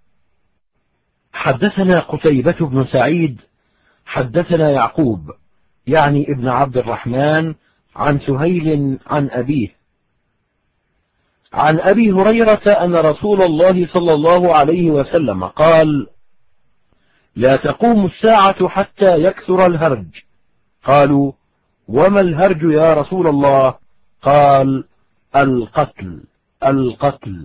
حدثنا قتيبة بن سعيد حدثنا يعقوب يعني ابن عبد الرحمن عن سهيل عن أبيه عن أبي هريرة أن رسول الله صلى الله عليه وسلم قال: لا تقوم الساعة حتى يكثر الهرج. قالوا: وما الهرج يا رسول الله؟ قال: القتل القتل.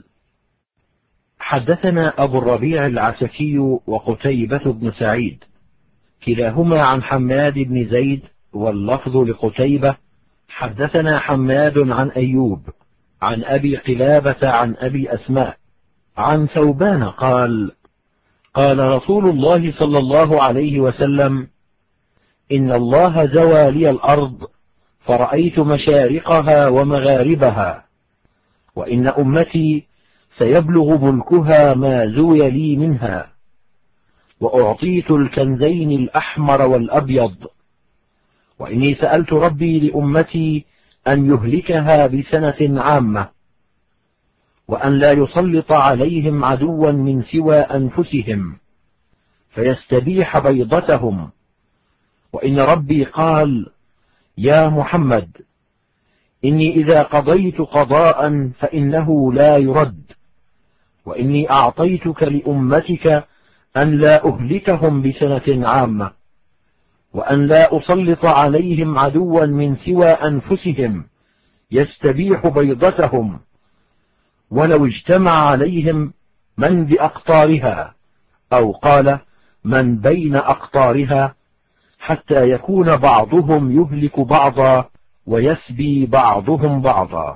حدثنا أبو الربيع العسكي وقتيبة بن سعيد كلاهما عن حماد بن زيد واللفظ لقتيبة. حدثنا حماد عن أيوب عن أبي قلابة عن أبي أسماء عن ثوبان قال: قال رسول الله صلى الله عليه وسلم: إن الله زوى لي الأرض فرأيت مشارقها ومغاربها، وإن أمتي سيبلغ ملكها ما زوي لي منها، وأعطيت الكنزين الأحمر والأبيض، وإني سألت ربي لأمتي أن يهلكها بسنة عامة، وأن لا يسلط عليهم عدوا من سوى أنفسهم فيستبيح بيضتهم، وإن ربي قال: يا محمد، إني إذا قضيت قضاء فإنه لا يرد، وإني أعطيتك لأمتك أن لا أهلكهم بسنة عامة، وأن لا أسلط عليهم عدوا من سوى أنفسهم يستبيح بيضتهم، ولو اجتمع عليهم من بأقطارها، أو قال من بين أقطارها، حتى يكون بعضهم يهلك بعضا ويسبي بعضهم بعضا.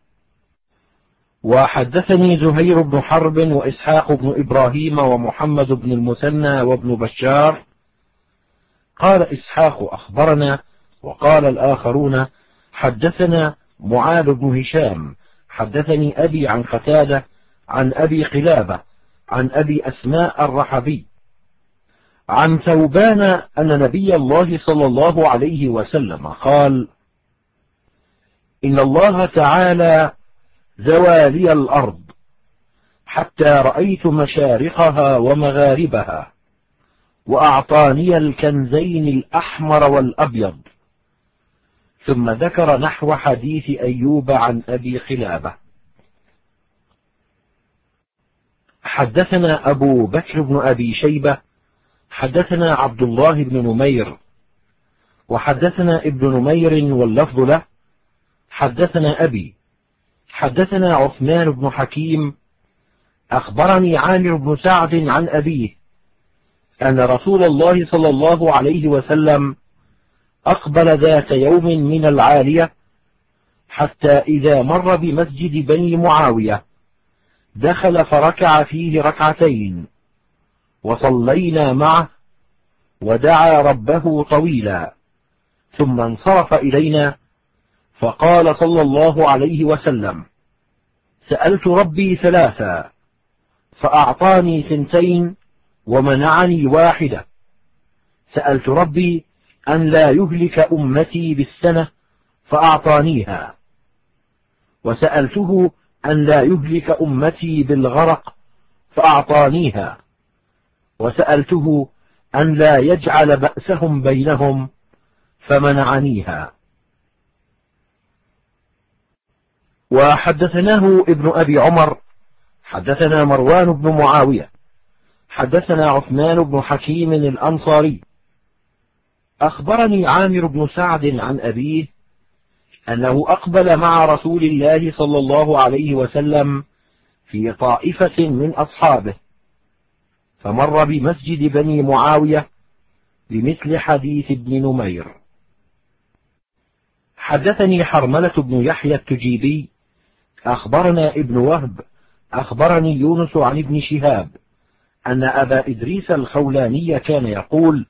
وحدثني زهير بن حرب وإسحاق بن إبراهيم ومحمد بن المثنى وابن بشار قال إسحاق: أخبرنا، وقال الآخرون: حدثنا معاذ بن هشام حدثني أبي عن قتادة عن أبي قلابة عن أبي أسماء الرحبي عن ثوبان أن نبي الله صلى الله عليه وسلم قال: إن الله تعالى زوالي الأرض حتى رأيت مشارقها ومغاربها، وأعطاني الكنزين الأحمر والأبيض. ثم ذكر نحو حديث أيوب عن أبي قلابة. حدثنا أبو بكر بن أبي شيبة حدثنا عبد الله بن نمير وحدثنا ابن نمير واللفظ له حدثنا أبي حدثنا عثمان بن حكيم أخبرني عامر بن سعد عن أبيه أن رسول الله صلى الله عليه وسلم أقبل ذات يوم من العالية، حتى إذا مر بمسجد بني معاوية دخل فركع فيه ركعتين، وصلينا معه ودعا ربه طويلا، ثم انصرف إلينا فقال صلى الله عليه وسلم: سألت ربي ثلاثا فأعطاني 2 ومنعني 1. سألت ربي أن لا يهلك أمتي بالسنة فأعطانيها، وسألته أن لا يهلك أمتي بالغرق فأعطانيها، وسألته أن لا يجعل بأسهم بينهم فمنعنيها. وحدثناه ابن أبي عمر حدثنا مروان بن معاوية حدثنا عثمان بن حكيم الأنصاري أخبرني عامر بن سعد عن أبيه أنه أقبل مع رسول الله صلى الله عليه وسلم في طائفة من أصحابه، فمر بمسجد بني معاوية بمثل حديث ابن نمير. حدثني حرملة بن يحيى التجيبي أخبرنا ابن وهب أخبرني يونس عن ابن شهاب أن أبا إدريس الخولاني كان يقول: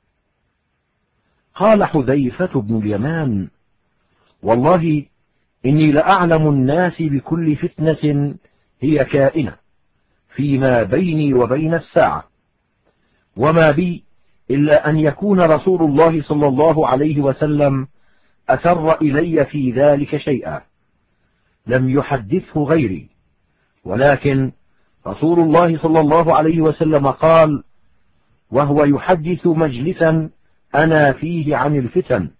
قال حذيفة بن اليمان: والله إني لأعلم الناس بكل فتنة هي كائنة فيما بيني وبين الساعة، وما بي إلا أن يكون رسول الله صلى الله عليه وسلم أسر إلي في ذلك شيئا لم يحدثه غيري، ولكن رسول الله صلى الله عليه وسلم قال وهو يحدث مجلسا أنا فيه عن الفتن،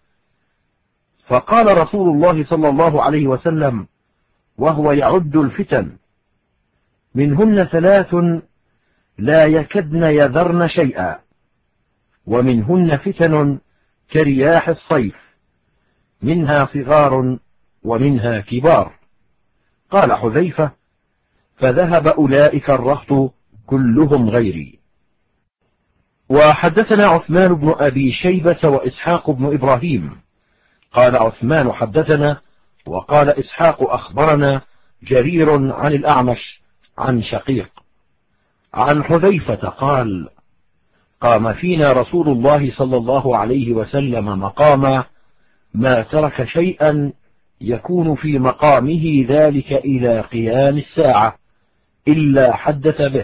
فقال رسول الله صلى الله عليه وسلم وهو يعد الفتن: منهن 3 لا يكدن يذرن شيئا، ومنهن فتن كرياح الصيف، منها صغار ومنها كبار. قال حذيفة: فذهب أولئك الرهط كلهم غيري. وحدثنا عثمان بن أبي شيبة وإسحاق بن إبراهيم قال عثمان حدثنا، وقال إسحاق أخبرنا جرير عن الأعمش عن شقيق عن حذيفة قال: قام فينا رسول الله صلى الله عليه وسلم مقاما ما ترك شيئا يكون في مقامه ذلك إلى قيام الساعة إلا حدث به،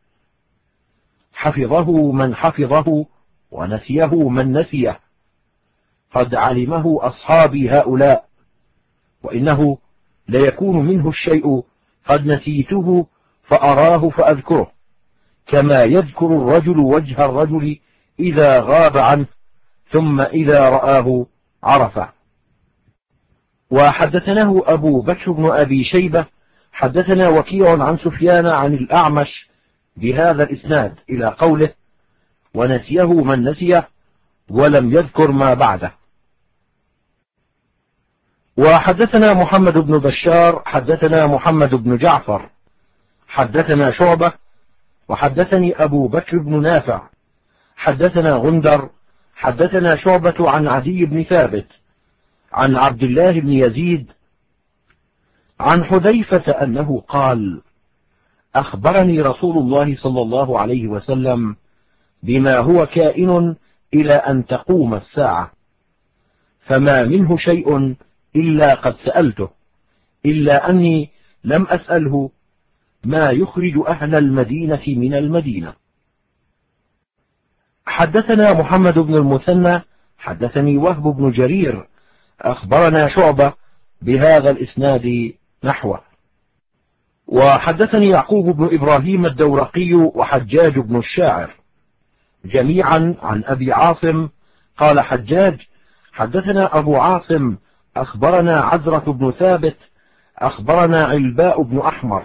حفظه من حفظه ونسيه من نسيه، قد علمه أصحابي هؤلاء، وإنه ليكون منه الشيء قد نسيته فأراه فأذكره، كما يذكر الرجل وجه الرجل إذا غاب عنه ثم إذا رآه عرفه. وحدثناه أبو بكر بن أبي شيبة حدثنا وكيع عن سفيان عن الأعمش بهذا الإسناد إلى قوله: ونسيه من نسيه، ولم يذكر ما بعده. وحدثنا محمد بن بشار حدثنا محمد بن جعفر حدثنا شعبة وحدثني أبو بكر بن نافع حدثنا غندر حدثنا شعبة عن عدي بن ثابت عن عبد الله بن يزيد عن حذيفة أنه قال: أخبرني رسول الله صلى الله عليه وسلم بما هو كائن إلى أن تقوم الساعة، فما منه شيء إلا قد سألته، إلا أني لم أسأله ما يخرج أهل المدينة من المدينة. حدثنا محمد بن المثنى حدثني وهب بن جرير أخبرنا شعبة بهذا الإسناد نحوه. وحدثني يعقوب بن إبراهيم الدورقي وحجاج بن الشاعر جميعا عن أبي عاصم قال حجاج حدثنا أبو عاصم أخبرنا عزرة بن ثابت أخبرنا علباء بن أحمر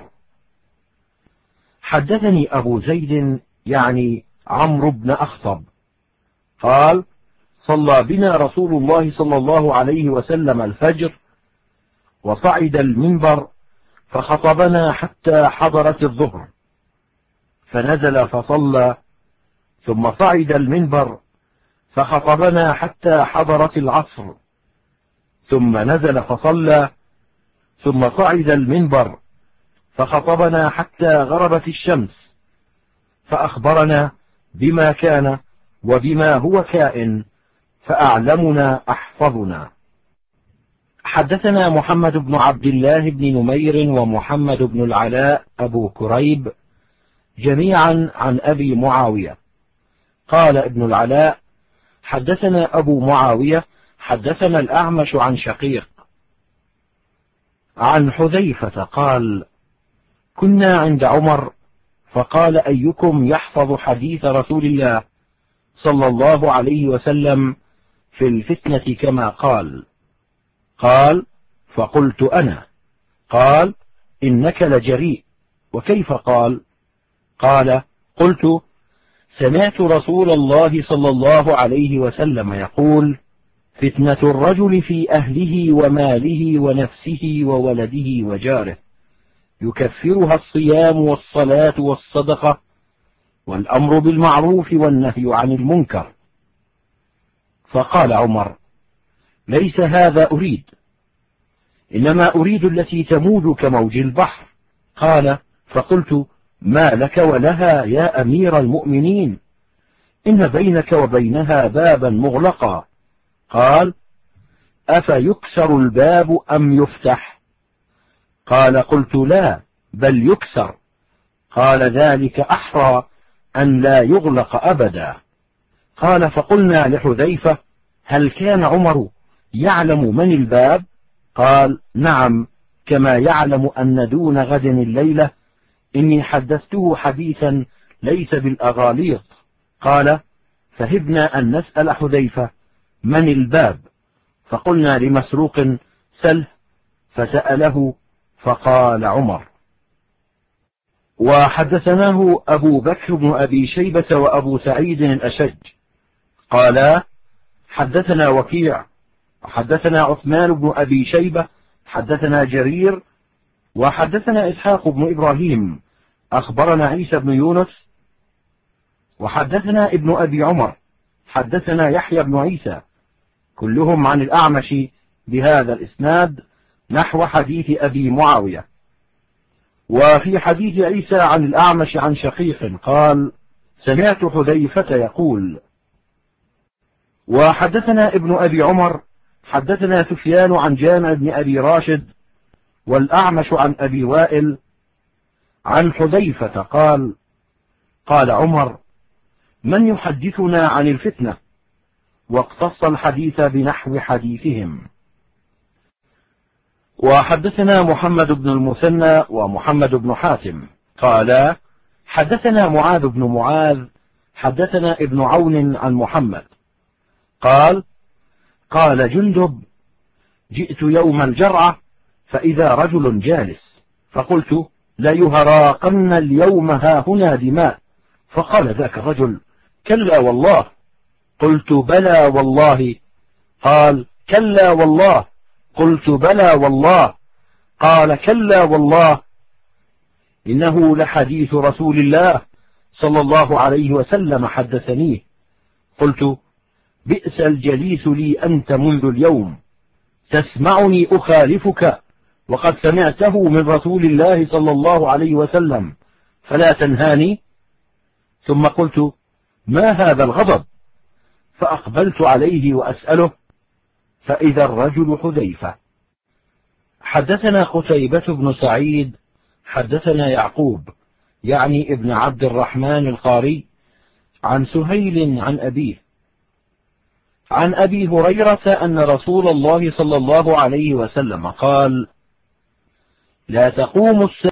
حدثني أبو زيد يعني عمرو بن أخطب قال صلى بنا رسول الله صلى الله عليه وسلم الفجر وصعد المنبر فخطبنا حتى حضرت الظهر فنزل فصلى ثم صعد المنبر فخطبنا حتى حضرت العصر ثم نزل فصلى ثم صعد المنبر فخطبنا حتى غربت الشمس فأخبرنا بما كان وبما هو كائن فأعلمنا أحفظنا. حدثنا محمد بن عبد الله بن نمير ومحمد بن العلاء أبو كريب جميعا عن أبي معاوية قال ابن العلاء حدثنا أبو معاوية حدثنا الأعمش عن شقيق عن حذيفة قال كنا عند عمر فقال أيكم يحفظ حديث رسول الله صلى الله عليه وسلم في الفتنة كما قال فقلت أنا قال إنك لجريء وكيف قال قلت سمعت رسول الله صلى الله عليه وسلم يقول فتنة الرجل في أهله وماله ونفسه وولده وجاره يكفرها الصيام والصلاة والصدقة والأمر بالمعروف والنهي عن المنكر. فقال عمر ليس هذا أريد إنما أريد التي تموج كموج البحر. قال فقلت ما لك ولها يا أمير المؤمنين إن بينك وبينها بابا مغلقا. قال أفيكسر الباب أم يفتح؟ قال قلت لا بل يكسر. قال ذلك أحرى أن لا يغلق أبدا. قال فقلنا لحذيفة هل كان عمر يعلم من الباب؟ قال نعم كما يعلم أن دون غد الليلة إني حدثته حديثا ليس بالأغاليط. قال فهبنا أن نسأل حذيفة من الباب فقلنا لمسروق سله فسأله فقال عمر. وحدثناه أبو بكر بن أبي شيبة وأبو سعيد الأشج قالا حدثنا وكيع وحدثنا عثمان بن أبي شيبة حدثنا جرير وحدثنا إسحاق بن إبراهيم أخبرنا عيسى بن يونس وحدثنا ابن أبي عمر حدثنا يحيى بن عيسى كلهم عن الأعمش بهذا الإسناد نحو حديث أبي معاوية. وفي حديث عيسى عن الأعمش عن شقيق قال سمعت حذيفة يقول. وحدثنا ابن أبي عمر حدثنا سفيان عن جامع بن أبي راشد والأعمش عن أبي وائل عن حذيفة قال قال عمر من يحدثنا عن الفتنة؟ واقتص الحديث بنحو حديثهم. وحدثنا محمد بن المثنى ومحمد بن حاتم قالا حدثنا معاذ بن معاذ حدثنا ابن عون عن محمد قال جندب جئت يوم الجرعة فإذا رجل جالس فقلت ليهراقن اليوم هاهنا دماء. فقال ذاك الرجل كلا والله. قلت بلى والله. قال كلا والله. قلت بلى والله. قال كلا والله إنه لحديث رسول الله صلى الله عليه وسلم حدثنيه. قلت بئس الجليس لي أنت منذ اليوم تسمعني أخالفك وقد سمعته من رسول الله صلى الله عليه وسلم فلا تنهاني. ثم قلت ما هذا الغضب؟ فأقبلت عليه وأسأله فإذا الرجل حذيفة. حدثنا قتيبة بن سعيد حدثنا يعقوب يعني ابن عبد الرحمن القاري عن سهيل عن أبيه عن أبي هريرة أن رسول الله صلى الله عليه وسلم قال: لا تقوم الساعة